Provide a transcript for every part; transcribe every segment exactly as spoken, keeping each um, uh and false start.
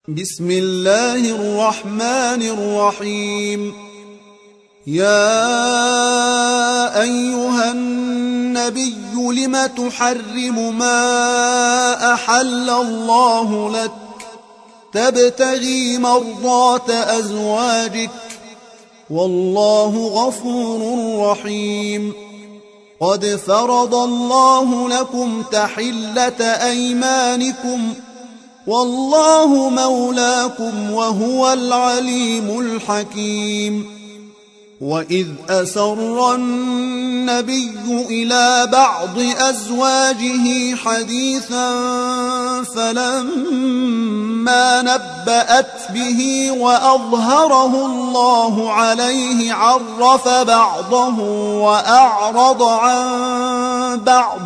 بسم الله الرحمن الرحيم. يا أيها النبي لم تحرم ما أحل الله لك تبتغي مرضات أزواجك والله غفور رحيم. قد فرض الله لكم تحلة أيمانكم والله مولاكم وهو العليم الحكيم. وإذ أسر النبي إلى بعض أزواجه حديثا فلما نبأت به وأظهره الله عليه عرف بعضه وأعرض عن بعض،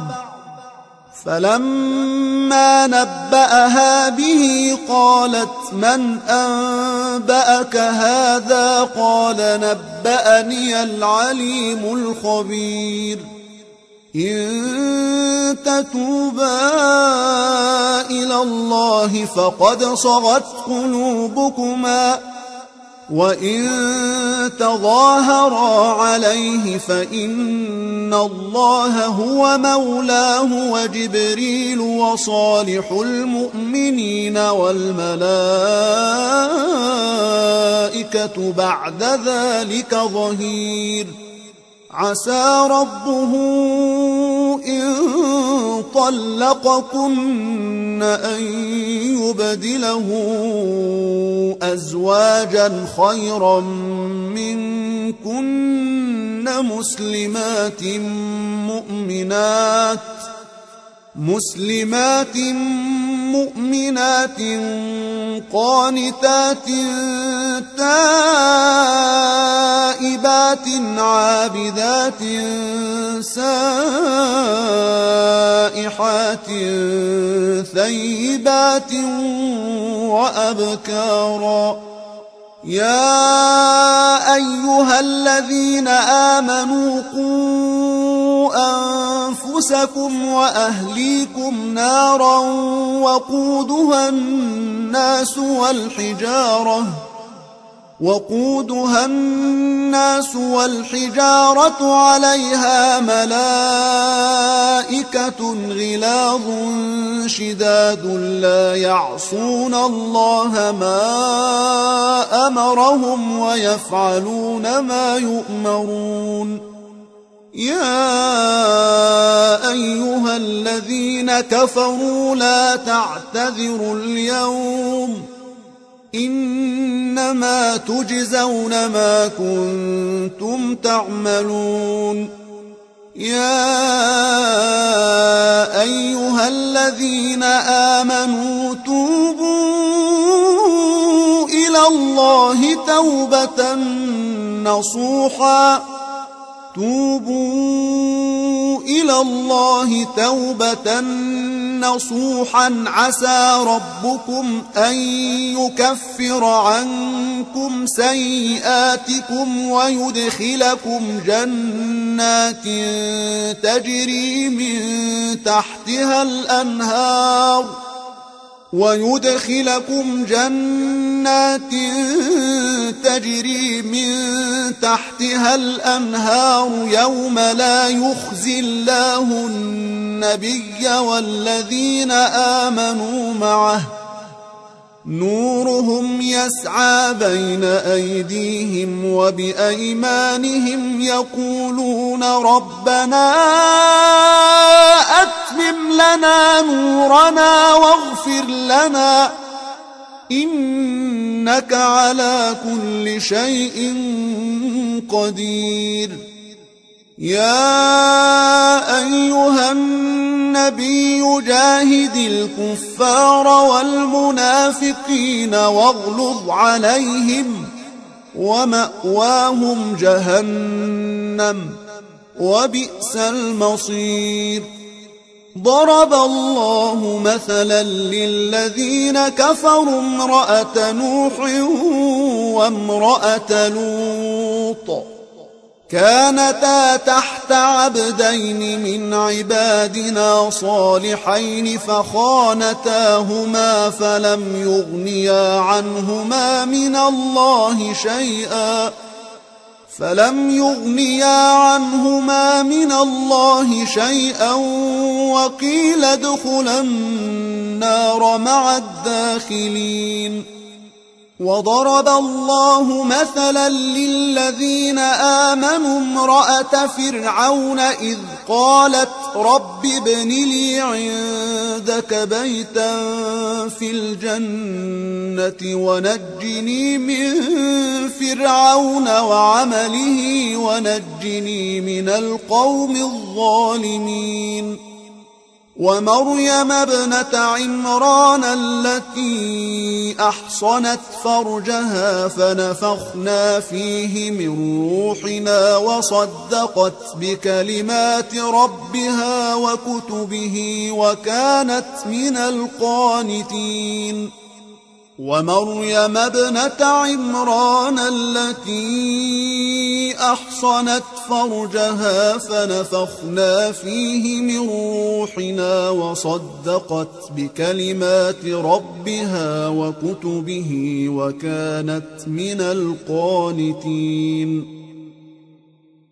فلما نبأها به قالت من أنبأك هذا؟ قال نبأني العليم الخبير. إن تتوبا إلى الله فقد صغت قلوبكما، وإن تظاهرا عليه فإن الله هو مولاه وجبريل وصالح المؤمنين والملائكة بعد ذلك ظهير. عسى ربه إن طلقكن أن يبدله أزواجا خيرا منكن مسلمات مؤمنات مسلمات مؤمنات قانتات تائبات عابدات سائحات ثيبات وأبكارا. يا أيها الذين آمنوا قوا أنفسكم وأهليكم نارا وقودها الناس والحجارة وقودها الناس والحجارة عليها ملائكة غلاظ شداد لا يعصون الله ما أمرهم ويفعلون ما يؤمرون. يا أيها الذين كفروا لا تعتذروا اليوم إنما تجزون ما كنتم تعملون. يا أيها الذين آمنوا توبوا إلى الله توبة نصوحا توبوا إلى الله توبة نصوحا عسى ربكم أن يكفر عنكم سيئاتكم ويدخلكم جنات تجري من تحتها الأنهار ويدخلكم جنات تجري من تحتها الأنهار يوم لا يخزي الله النبي والذين آمنوا معه نورهم يسعى بين أيديهم وبأيمانهم يقولون ربنا أتمم لنا نورنا واغفر لنا إنك على كل شيء قدير. يا أيها النبي جاهد الكفار والمنافقين واغلظ عليهم ومأواهم جهنم وبئس المصير. ضرب الله مثلا للذين كفروا امرأة نوح وامرأة لوط كانتا تحت عبدين من عبادنا صالحين فخانتاهما فلم يغنيا عنهما من الله شيئا فلم يغنيا عنهما من الله شيئا وقيل ادخلا النار مع الداخلين. وضرب الله مثلا للذين آمنوا امرأة فرعون إذ قالت رب ابن لي عندك بيتا في الجنة ونجني من فرعون وعمله ونجني من القوم الظالمين. ومريم ابنة عمران التي أحصنت فرجها فنفخنا فيه من روحنا وصدقت بكلمات ربها وكتبه وكانت من القانتين. ومريم ابنة عمران التي أحصنت فرجها فنفخنا فيه من روحنا وصدقت بكلمات ربها وكتبه وكانت من القانتين.